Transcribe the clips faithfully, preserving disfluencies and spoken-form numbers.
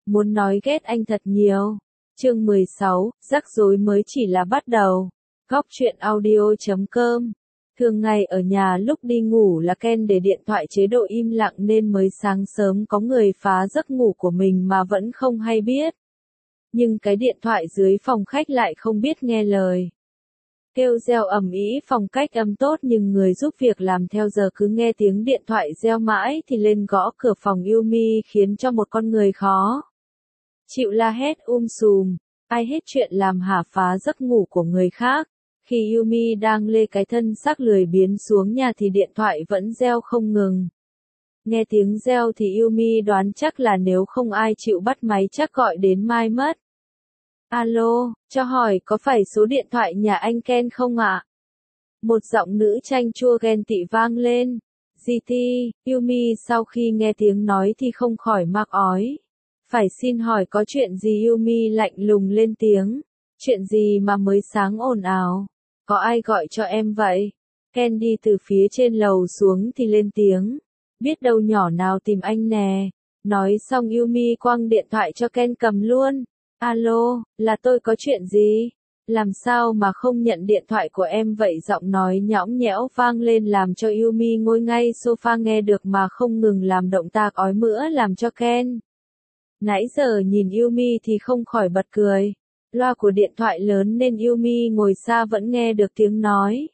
muốn nói ghét anh thật nhiều. Chương mười sáu, rắc rối mới chỉ là bắt đầu. Góc truyện audio chấm com. Thường ngày ở nhà lúc đi ngủ là Ken để điện thoại chế độ im lặng nên mới sáng sớm có người phá giấc ngủ của mình mà vẫn không hay biết. Nhưng cái điện thoại dưới phòng khách lại không biết nghe lời. Kêu reo ầm ĩ phòng cách âm tốt nhưng người giúp việc làm theo giờ cứ nghe tiếng điện thoại reo mãi thì lên gõ cửa phòng Yumi khiến cho một con người khó chịu la hét um sùm, ai hết chuyện làm hả phá giấc ngủ của người khác. Khi Yumi đang lê cái thân xác lười biếng xuống nhà thì điện thoại vẫn reo không ngừng. Nghe tiếng reo thì Yumi đoán chắc là nếu không ai chịu bắt máy chắc gọi đến mai mất. Alo, cho hỏi có phải số điện thoại nhà anh Ken không ạ? Một giọng nữ chanh chua ghen tị vang lên. giê tê, Yumi sau khi nghe tiếng nói thì không khỏi mắc ói. Phải xin hỏi có chuyện gì? Yumi lạnh lùng lên tiếng. Chuyện gì mà mới sáng ồn ào? Có ai gọi cho em vậy? Ken đi từ phía trên lầu xuống thì lên tiếng. Biết đâu nhỏ nào tìm anh nè. Nói xong Yumi quăng điện thoại cho Ken cầm luôn. Alo, là tôi có chuyện gì? Làm sao mà không nhận điện thoại của em vậy? Giọng nói nhõng nhẽo vang lên làm cho Yumi ngồi ngay sofa nghe được mà không ngừng làm động tác ói mửa làm cho Ken. Nãy giờ nhìn Yumi thì không khỏi bật cười. Loa của điện thoại lớn nên Yumi ngồi xa vẫn nghe được tiếng nói.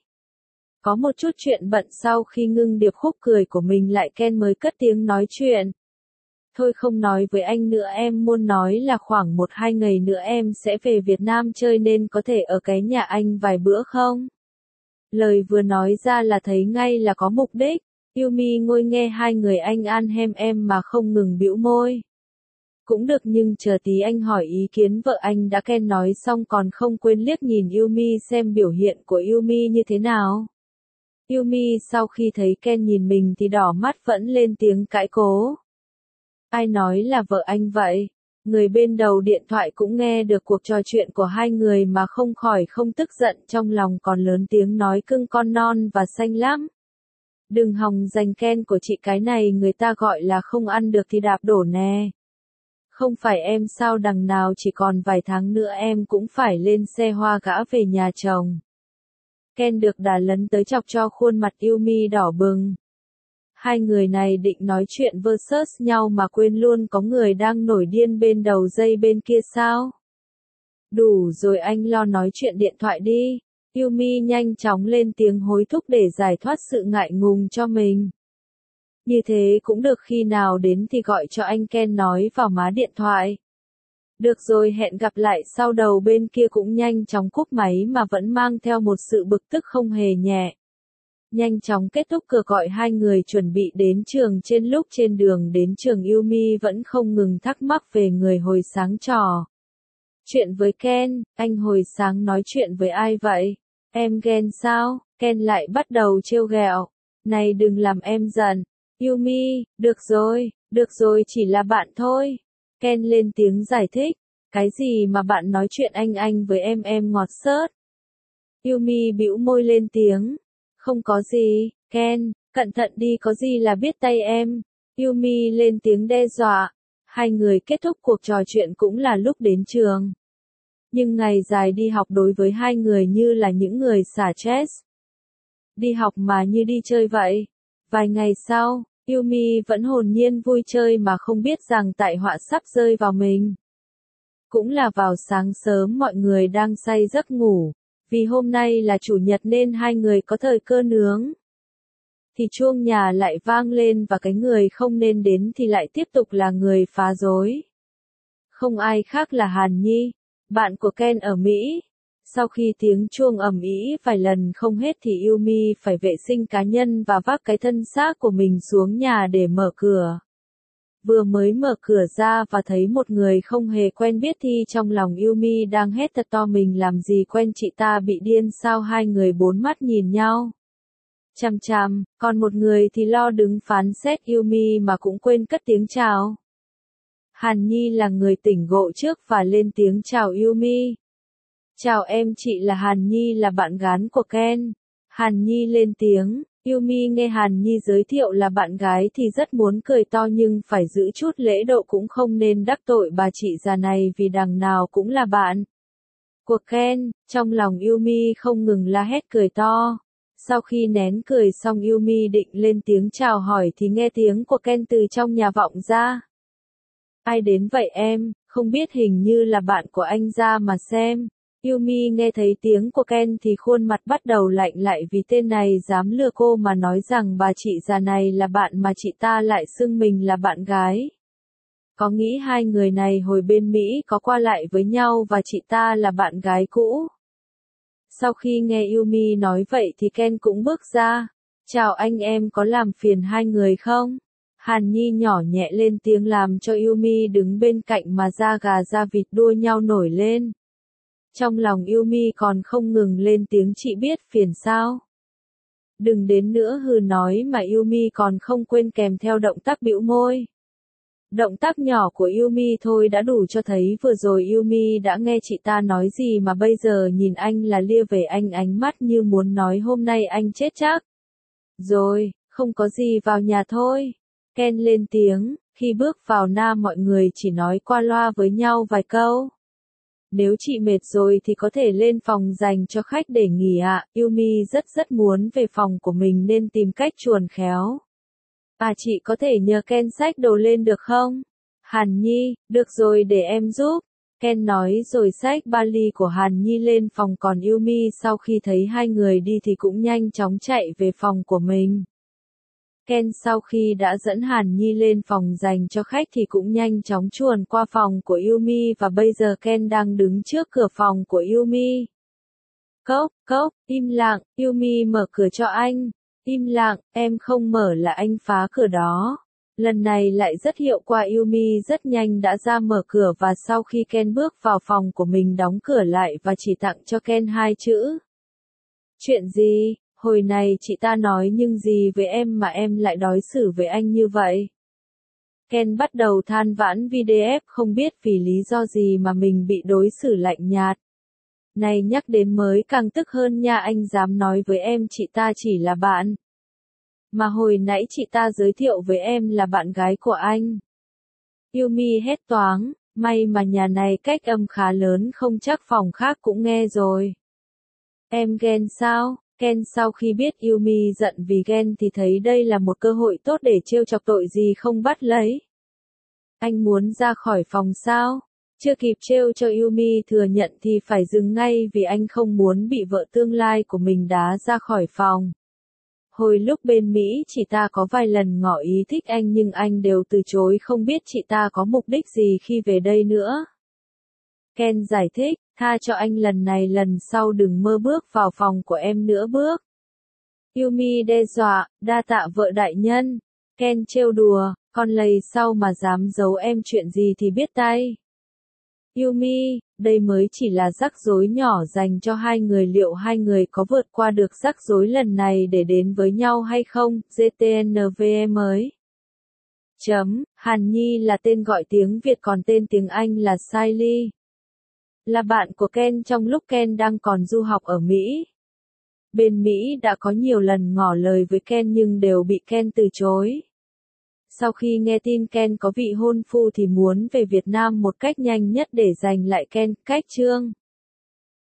Có một chút chuyện bận sau khi ngưng điệp khúc cười của mình lại Ken mới cất tiếng nói chuyện. Thôi không nói với anh nữa, em muốn nói là khoảng một hai ngày nữa em sẽ về Việt Nam chơi nên có thể ở cái nhà anh vài bữa không? Lời vừa nói ra là thấy ngay là có mục đích. Yumi ngồi nghe hai người anh an hem em mà không ngừng bĩu môi. Cũng được nhưng chờ tí anh hỏi ý kiến vợ anh đã. Ken nói xong còn không quên liếc nhìn Yumi xem biểu hiện của Yumi như thế nào. Yumi sau khi thấy Ken nhìn mình thì đỏ mắt vẫn lên tiếng cãi cố. Ai nói là vợ anh vậy? Người bên đầu điện thoại cũng nghe được cuộc trò chuyện của hai người mà không khỏi không tức giận, trong lòng còn lớn tiếng nói cưng con non và xanh lắm. Đừng hòng giành Ken của chị, cái này người ta gọi là không ăn được thì đạp đổ nè. Không phải em sao, đằng nào chỉ còn vài tháng nữa em cũng phải lên xe hoa gã về nhà chồng. Ken được đà lấn tới chọc cho khuôn mặt Yumi đỏ bừng. Hai người này định nói chuyện versus nhau mà quên luôn có người đang nổi điên bên đầu dây bên kia sao? Đủ rồi, anh lo nói chuyện điện thoại đi. Yumi nhanh chóng lên tiếng hối thúc để giải thoát sự ngại ngùng cho mình. Như thế cũng được, khi nào đến thì gọi cho anh. Ken nói vào má điện thoại. Được rồi, hẹn gặp lại sau. Đầu bên kia cũng nhanh chóng cúp máy mà vẫn mang theo một sự bực tức không hề nhẹ. Nhanh chóng kết thúc cuộc gọi, hai người chuẩn bị đến trường. Trên lúc trên đường đến trường Yumi vẫn không ngừng thắc mắc về người hồi sáng trò chuyện với Ken. Anh hồi sáng nói chuyện với ai vậy? Em ghen sao? Ken lại bắt đầu trêu ghẹo. Này đừng làm em giận. Yumi, được rồi, được rồi, chỉ là bạn thôi. Ken lên tiếng giải thích. Cái gì mà bạn nói chuyện anh anh với em em ngọt xớt. Yumi bĩu môi lên tiếng. Không có gì, Ken, cẩn thận đi, có gì là biết tay em. Yumi lên tiếng đe dọa. Hai người kết thúc cuộc trò chuyện cũng là lúc đến trường. Nhưng ngày dài đi học đối với hai người như là những người xả stress. Đi học mà như đi chơi vậy. Vài ngày sau, Yumi vẫn hồn nhiên vui chơi mà không biết rằng tai họa sắp rơi vào mình. Cũng là vào sáng sớm, mọi người đang say giấc ngủ. Vì hôm nay là chủ nhật nên hai người có thời cơ nướng. Thì chuông nhà lại vang lên và cái người không nên đến thì lại tiếp tục là người phá rối. Không ai khác là Hàn Nhi, bạn của Ken ở Mỹ. Sau khi tiếng chuông ầm ĩ vài lần không hết thì Yumi phải vệ sinh cá nhân và vác cái thân xác của mình xuống nhà để mở cửa. Vừa mới mở cửa ra và thấy một người không hề quen biết thì trong lòng Yumi đang hét thật to, mình làm gì quen chị ta, bị điên sao? Hai người bốn mắt nhìn nhau chằm chằm, còn một người thì lo đứng phán xét Yumi mà cũng quên cất tiếng chào. Hàn Nhi là người tỉnh ngộ trước và lên tiếng chào Yumi. Chào em, chị là Hàn Nhi, là bạn gái của Ken. Hàn Nhi lên tiếng, Yumi nghe Hàn Nhi giới thiệu là bạn gái thì rất muốn cười to nhưng phải giữ chút lễ độ, cũng không nên đắc tội bà chị già này vì đằng nào cũng là bạn của Ken. Trong lòng Yumi không ngừng la hét cười to. Sau khi nén cười xong, Yumi định lên tiếng chào hỏi thì nghe tiếng của Ken từ trong nhà vọng ra. Ai đến vậy em, không biết, hình như là bạn của anh ra mà xem. Yumi nghe thấy tiếng của Ken thì khuôn mặt bắt đầu lạnh lại, vì tên này dám lừa cô mà nói rằng bà chị già này là bạn mà chị ta lại xưng mình là bạn gái. Có nghĩ hai người này hồi bên Mỹ có qua lại với nhau và chị ta là bạn gái cũ. Sau khi nghe Yumi nói vậy thì Ken cũng bước ra. Chào anh, em có làm phiền hai người không? Hàn Nhi nhỏ nhẹ lên tiếng làm cho Yumi đứng bên cạnh mà da gà da vịt đua nhau nổi lên. Trong lòng Yumi còn không ngừng lên tiếng, chị biết phiền sao? Đừng đến nữa, hừ nói mà Yumi còn không quên kèm theo động tác bĩu môi. Động tác nhỏ của Yumi thôi đã đủ cho thấy vừa rồi Yumi đã nghe chị ta nói gì, mà bây giờ nhìn anh là lia về anh, ánh mắt như muốn nói hôm nay anh chết chắc. Rồi, không có gì, vào nhà thôi. Ken lên tiếng, khi bước vào Nam mọi người chỉ nói qua loa với nhau vài câu. Nếu chị mệt rồi thì có thể lên phòng dành cho khách để nghỉ ạ. À. Yumi rất rất muốn về phòng của mình nên tìm cách chuồn khéo. À, chị có thể nhờ Ken xách đồ lên được không? Hàn Nhi, được rồi, để em giúp. Ken nói rồi xách vali của Hàn Nhi lên phòng, còn Yumi sau khi thấy hai người đi thì cũng nhanh chóng chạy về phòng của mình. Ken sau khi đã dẫn Hàn Nhi lên phòng dành cho khách thì cũng nhanh chóng chuồn qua phòng của Yumi, và bây giờ Ken đang đứng trước cửa phòng của Yumi. Cốc, cốc, im lặng, Yumi mở cửa cho anh. Im lặng, em không mở là anh phá cửa đó. Lần này lại rất hiệu quả, Yumi rất nhanh đã ra mở cửa, và sau khi Ken bước vào phòng của mình đóng cửa lại và chỉ tặng cho Ken hai chữ. Chuyện gì? Hồi này chị ta nói nhưng gì với em mà em lại đối xử với anh như vậy? Ken bắt đầu than vãn vê đê ép, không biết vì lý do gì mà mình bị đối xử lạnh nhạt. Này, nhắc đến mới càng tức hơn nha, anh dám nói với em chị ta chỉ là bạn. Mà hồi nãy chị ta giới thiệu với em là bạn gái của anh. Yumi hét toáng, may mà nhà này cách âm khá lớn, không chắc phòng khác cũng nghe rồi. Em ghen sao? Ken sau khi biết Yumi giận vì ghen thì thấy đây là một cơ hội tốt để trêu chọc, tội gì không bắt lấy. Anh muốn ra khỏi phòng sao? Chưa kịp trêu cho Yumi thừa nhận thì phải dừng ngay, vì anh không muốn bị vợ tương lai của mình đá ra khỏi phòng. Hồi lúc bên Mỹ chị ta có vài lần ngỏ ý thích anh nhưng anh đều từ chối, không biết chị ta có mục đích gì khi về đây nữa. Ken giải thích, tha cho anh lần này, lần sau đừng mơ bước vào phòng của em nữa bước. Yumi đe dọa, đa tạ vợ đại nhân. Ken trêu đùa, còn lầy sau mà dám giấu em chuyện gì thì biết tay. Yumi, đây mới chỉ là rắc rối nhỏ dành cho hai người, liệu hai người có vượt qua được rắc rối lần này để đến với nhau hay không? giê tê en vê em mới. Chấm, Hàn Nhi là tên gọi tiếng Việt, còn tên tiếng Anh là Siley. Là bạn của Ken trong lúc Ken đang còn du học ở Mỹ. Bên Mỹ đã có nhiều lần ngỏ lời với Ken nhưng đều bị Ken từ chối. Sau khi nghe tin Ken có vị hôn phu thì muốn về Việt Nam một cách nhanh nhất để giành lại Ken. Cách chương